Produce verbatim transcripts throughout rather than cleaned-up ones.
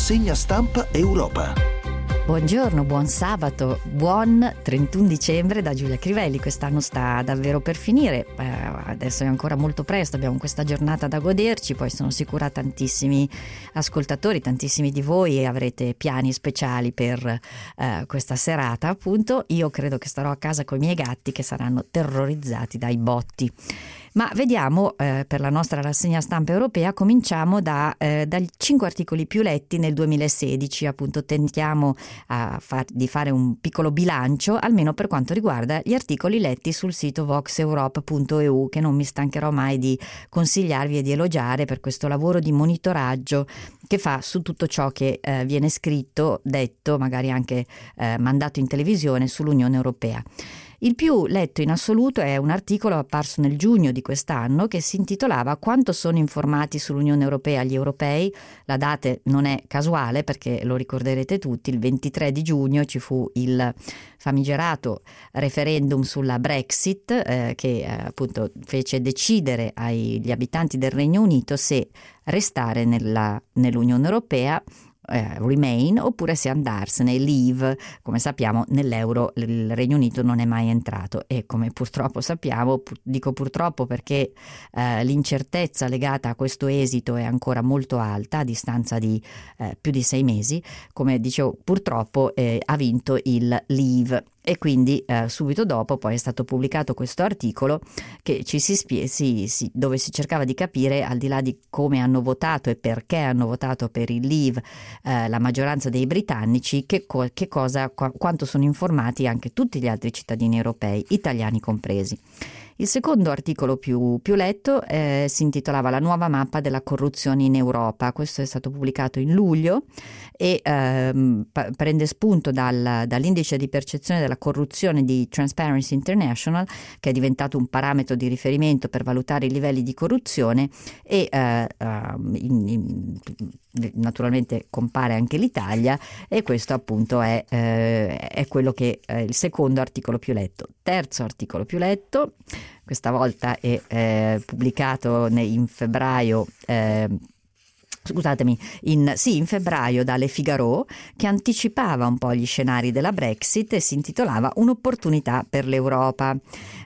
Rassegna stampa Europa. Buongiorno, buon sabato, buon trentuno dicembre da Giulia Crivelli. Quest'anno sta davvero per finire, eh, adesso è ancora molto presto, abbiamo questa giornata da goderci, poi sono sicura tantissimi ascoltatori, tantissimi di voi avrete piani speciali per eh, questa serata. Appunto, io credo che starò a casa con i miei gatti che saranno terrorizzati dai botti. Ma vediamo, eh, per la nostra rassegna stampa europea cominciamo da, eh, dai cinque articoli più letti nel duemilasedici. Appunto tentiamo a far, di fare un piccolo bilancio, almeno per quanto riguarda gli articoli letti sul sito vox europe punto e u, che non mi stancherò mai di consigliarvi e di elogiare per questo lavoro di monitoraggio che fa su tutto ciò che eh, viene scritto, detto, magari anche eh, mandato in televisione sull'Unione Europea. Il più letto in assoluto è un articolo apparso nel giugno di quest'anno che si intitolava "Quanto sono informati sull'Unione Europea gli europei?". La data non è casuale perché lo ricorderete tutti, il ventitré di giugno ci fu il famigerato referendum sulla Brexit eh, che eh, appunto fece decidere agli abitanti del Regno Unito se restare nella, nell'Unione Europea, Eh, remain, oppure se andarsene, leave. Come sappiamo nell'euro il Regno Unito non è mai entrato e come purtroppo sappiamo, pur, dico purtroppo perché eh, l'incertezza legata a questo esito è ancora molto alta a distanza di eh, più di sei mesi, come dicevo purtroppo eh, ha vinto il leave. E quindi eh, subito dopo poi è stato pubblicato questo articolo che ci si spie- si, si, dove si cercava di capire, al di là di come hanno votato e perché hanno votato per il leave eh, la maggioranza dei britannici, che, co- che cosa, qu- quanto sono informati anche tutti gli altri cittadini europei, italiani compresi. Il secondo articolo più, più letto eh, si intitolava "La nuova mappa della corruzione in Europa". Questo è stato pubblicato in luglio e ehm, p- prende spunto dal, dall'indice di percezione della corruzione di Transparency International, che è diventato un parametro di riferimento per valutare i livelli di corruzione e eh, uh, in, in, naturalmente compare anche l'Italia, e questo appunto è, eh, è quello che è il secondo articolo più letto. Terzo articolo più letto, questa volta è eh, pubblicato in febbraio eh, Scusatemi, in, sì, in febbraio da Le Figaro, che anticipava un po' gli scenari della Brexit e si intitolava "Un'opportunità per l'Europa".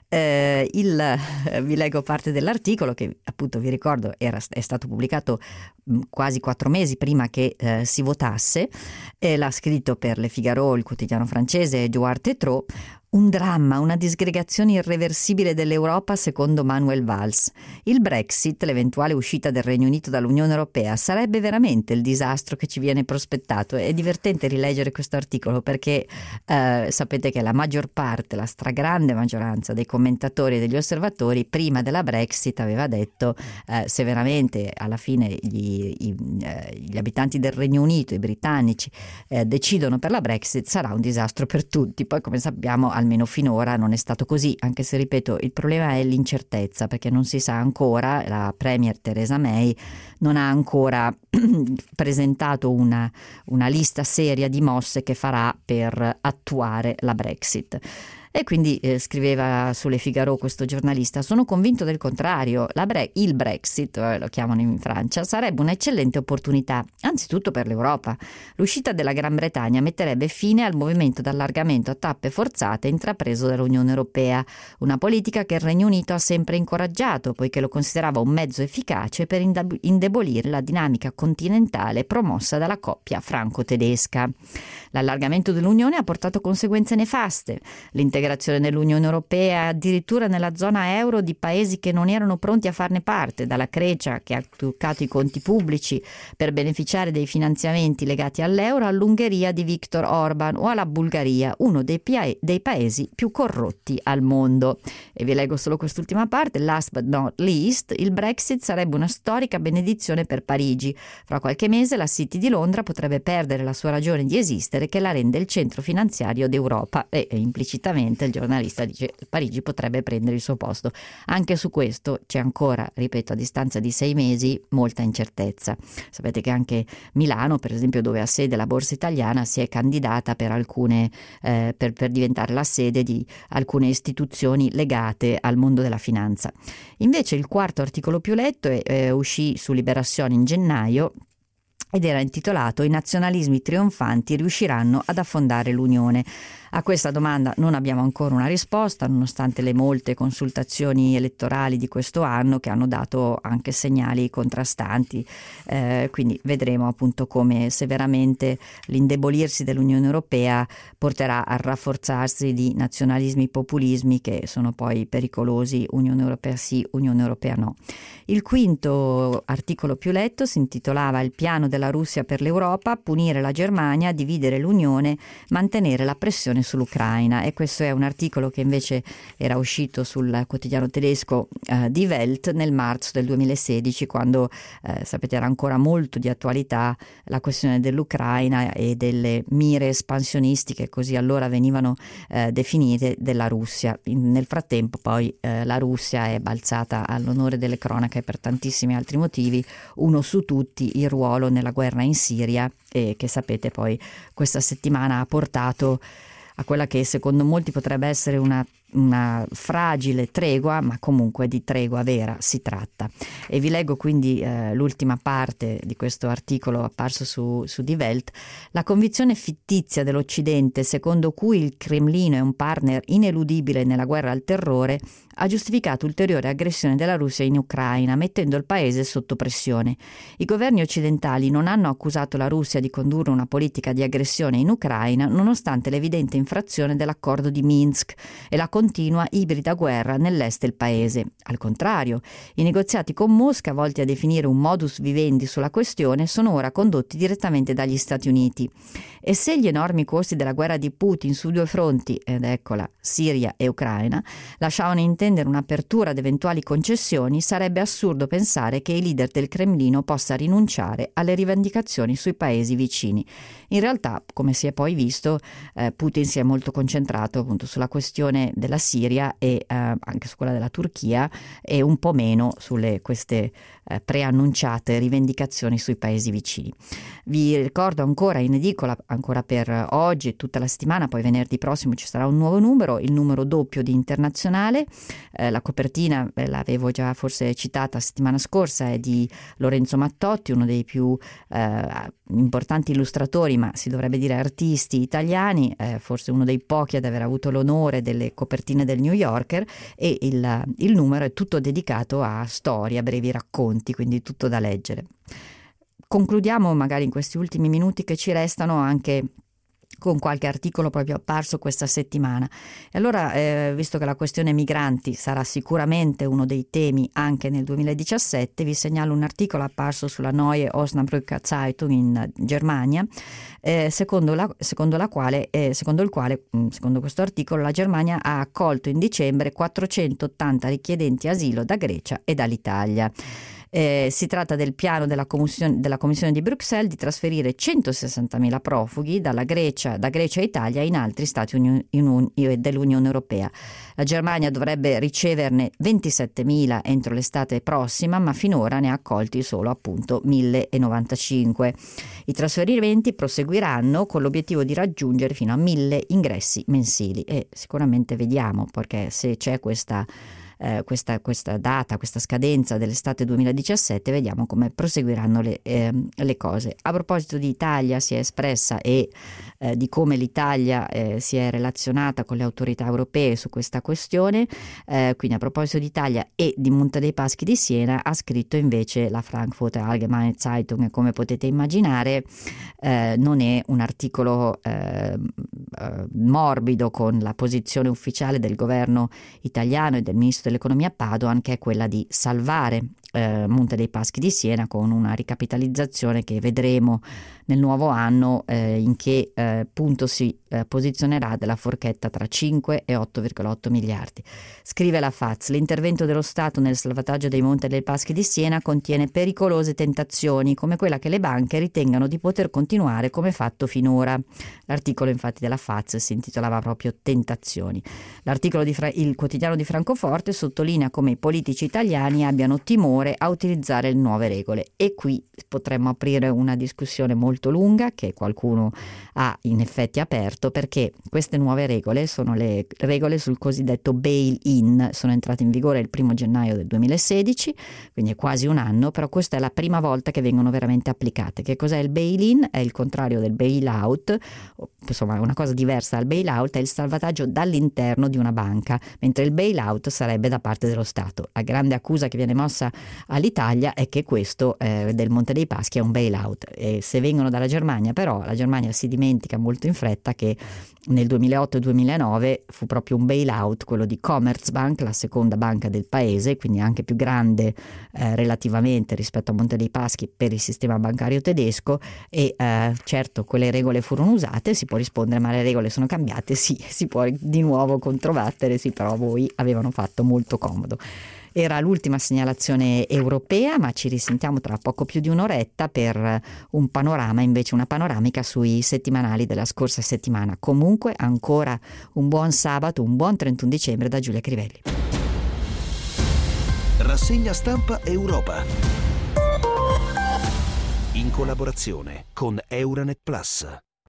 Eh, il, eh, vi leggo parte dell'articolo che appunto vi ricordo era, è stato pubblicato mh, quasi quattro mesi prima che eh, si votasse, e l'ha scritto per Le Figaro, il quotidiano francese, Edouard Tétrault. Un dramma, una disgregazione irreversibile dell'Europa secondo Manuel Valls. Il Brexit, l'eventuale uscita del Regno Unito dall'Unione Europea, sarebbe veramente il disastro che ci viene prospettato. È divertente rileggere questo articolo perché eh, sapete che la maggior parte, la stragrande maggioranza dei commentatori e degli osservatori prima della Brexit aveva detto eh, se veramente alla fine gli, i, eh, gli abitanti del Regno Unito, i britannici, eh, decidono per la Brexit, sarà un disastro per tutti. Poi, come sappiamo, almeno finora non è stato così, anche se, ripeto, il problema è l'incertezza, perché non si sa ancora, la Premier Theresa May non ha ancora presentato una, una lista seria di mosse che farà per attuare la Brexit. E quindi eh, scriveva sulle Figaro questo giornalista: "Sono convinto del contrario, la bre- il Brexit, eh, lo chiamano in Francia, sarebbe un'eccellente opportunità, anzitutto per l'Europa. L'uscita della Gran Bretagna metterebbe fine al movimento d'allargamento a tappe forzate intrapreso dall'Unione Europea, una politica che il Regno Unito ha sempre incoraggiato, poiché lo considerava un mezzo efficace per indab- indebolire la dinamica continentale promossa dalla coppia franco-tedesca. L'allargamento dell'Unione ha portato conseguenze nefaste. L'integrazione nell'Unione Europea, addirittura nella zona euro, di paesi che non erano pronti a farne parte, dalla Grecia, che ha truccato i conti pubblici per beneficiare dei finanziamenti legati all'euro, all'Ungheria di Viktor Orban o alla Bulgaria, uno dei, pia- dei paesi più corrotti al mondo". E vi leggo solo quest'ultima parte: "Last but not least, il Brexit sarebbe una storica benedizione per Parigi. Fra qualche mese la City di Londra potrebbe perdere la sua ragione di esistere, che la rende il centro finanziario d'Europa". E, e implicitamente il giornalista dice Parigi potrebbe prendere il suo posto. Anche su questo c'è ancora, ripeto, a distanza di sei mesi, molta incertezza. Sapete che anche Milano, per esempio, dove ha sede la Borsa Italiana, si è candidata per alcune eh, per, per diventare la sede di alcune istituzioni legate al mondo della finanza. Invece il quarto articolo più letto è, eh, uscì su Liberazione in gennaio, ed era intitolato "I nazionalismi trionfanti riusciranno ad affondare l'Unione". A questa domanda non abbiamo ancora una risposta, nonostante le molte consultazioni elettorali di questo anno che hanno dato anche segnali contrastanti, eh, quindi vedremo appunto come se veramente l'indebolirsi dell'Unione Europea porterà al rafforzarsi di nazionalismi, populismi che sono poi pericolosi, Unione Europea sì, Unione Europea no. Il quinto articolo più letto si intitolava "Il piano della Russia per l'Europa, punire la Germania, dividere l'Unione, mantenere la pressione sull'Ucraina", e questo è un articolo che invece era uscito sul quotidiano tedesco eh, Die Welt nel marzo del duemilasedici, quando eh, sapete era ancora molto di attualità la questione dell'Ucraina e delle mire espansionistiche, così allora venivano eh, definite, della Russia. In, nel frattempo poi eh, la Russia è balzata all'onore delle cronache per tantissimi altri motivi, uno su tutti il ruolo nella guerra in Siria, e che sapete poi questa settimana ha portato a quella che secondo molti potrebbe essere una, una fragile tregua, ma comunque di tregua vera si tratta. E vi leggo quindi eh, l'ultima parte di questo articolo apparso su, su Die Welt. "La convinzione fittizia dell'Occidente, secondo cui il Cremlino è un partner ineludibile nella guerra al terrore, ha giustificato ulteriore aggressione della Russia in Ucraina, mettendo il paese sotto pressione. I governi occidentali non hanno accusato la Russia di condurre una politica di aggressione in Ucraina, nonostante l'evidente infrazione dell'accordo di Minsk e la continua ibrida guerra nell'est del paese. Al contrario, i negoziati con Mosca, volti a definire un modus vivendi sulla questione, sono ora condotti direttamente dagli Stati Uniti. E se gli enormi costi della guerra di Putin su due fronti, ed eccola, Siria e Ucraina, lasciavano intendere un'apertura ad eventuali concessioni, sarebbe assurdo pensare che il leader del Cremlino possa rinunciare alle rivendicazioni sui paesi vicini. In realtà, come si è poi visto, eh, Putin si è molto concentrato appunto sulla questione della Siria e eh, anche su quella della Turchia, e un po' meno sulle queste eh, preannunciate rivendicazioni sui paesi vicini. Vi ricordo ancora in edicola, ancora per oggi e tutta la settimana, poi venerdì prossimo ci sarà un nuovo numero, il numero doppio di Internazionale. Eh, la copertina, eh, l'avevo già forse citata settimana scorsa, è di Lorenzo Mattotti, uno dei più eh, importanti illustratori, ma si dovrebbe dire artisti italiani, eh, forse uno dei pochi ad aver avuto l'onore delle copertine del New Yorker, e il, il numero è tutto dedicato a storie, a brevi racconti, quindi tutto da leggere. Concludiamo magari in questi ultimi minuti che ci restano anche con qualche articolo proprio apparso questa settimana. E allora, eh, visto che la questione migranti sarà sicuramente uno dei temi anche nel duemiladiciassette, vi segnalo un articolo apparso sulla Neue Osnabrücker Zeitung in Germania, eh, secondo, la, secondo la quale, eh, secondo il quale, secondo questo articolo, la Germania ha accolto in dicembre quattrocentottanta richiedenti asilo da Grecia e dall'Italia. Eh, si tratta del piano della commissione, della Commissione di Bruxelles di trasferire centosessantamila profughi dalla Grecia, da Grecia e Italia in altri stati uni, in, in, dell'Unione Europea. La Germania dovrebbe riceverne ventisettemila entro l'estate prossima, ma finora ne ha accolti solo appunto millenovantacinque. I trasferimenti proseguiranno con l'obiettivo di raggiungere fino a mille ingressi mensili, e sicuramente vediamo, perché se c'è questa Eh, questa, questa data, questa scadenza dell'estate duemiladiciassette, vediamo come proseguiranno le, eh, le cose. A proposito di Italia, si è espressa e eh, di come l'Italia eh, si è relazionata con le autorità europee su questa questione, eh, quindi a proposito di Italia e di Monte dei Paschi di Siena ha scritto invece la Frankfurter Allgemeine Zeitung, e come potete immaginare eh, non è un articolo eh, morbido con la posizione ufficiale del governo italiano e del ministro dell'economia Padoan, che è quella di salvare eh, Monte dei Paschi di Siena con una ricapitalizzazione che vedremo nel nuovo anno eh, in che eh, punto si eh, posizionerà della forchetta tra cinque e otto virgola otto miliardi. Scrive la F A Z: l'intervento dello Stato nel salvataggio dei Monte dei Paschi di Siena contiene pericolose tentazioni, come quella che le banche ritengano di poter continuare come fatto finora. L'articolo infatti della F A Z si intitolava proprio Tentazioni. L'articolo di Fra- il quotidiano di Francoforte sottolinea come i politici italiani abbiano timore timore a utilizzare le nuove regole. E qui potremmo aprire una discussione molto lunga che qualcuno ha in effetti aperto, perché queste nuove regole sono le regole sul cosiddetto bail-in, sono entrate in vigore il primo gennaio del duemilasedici, quindi è quasi un anno, però questa è la prima volta che vengono veramente applicate. Che cos'è il bail-in? È il contrario del bail-out, insomma una cosa diversa dal bail-out, è il salvataggio dall'interno di una banca, mentre il bail-out sarebbe da parte dello Stato. La grande accusa che viene mossa all'Italia è che questo eh, del Monte dei Paschi è un bail-out, e se vengono dalla Germania, però la Germania si dimentica molto in fretta che nel duemilaotto e duemilanove fu proprio un bail-out, quello di Commerzbank, la seconda banca del paese, quindi anche più grande eh, relativamente rispetto a Monte dei Paschi per il sistema bancario tedesco, e eh, certo quelle regole furono usate. Si può rispondere ma le regole sono cambiate, sì, si può di nuovo controbattere, sì, però voi avevano fatto molto comodo. Era l'ultima segnalazione europea, ma ci risentiamo tra poco più di un'oretta per un panorama, invece una panoramica sui settimanali della scorsa settimana. Comunque ancora un buon sabato, un buon trentuno dicembre da Giulia Crivelli. Rassegna stampa Europa, in collaborazione con Euranet Plus.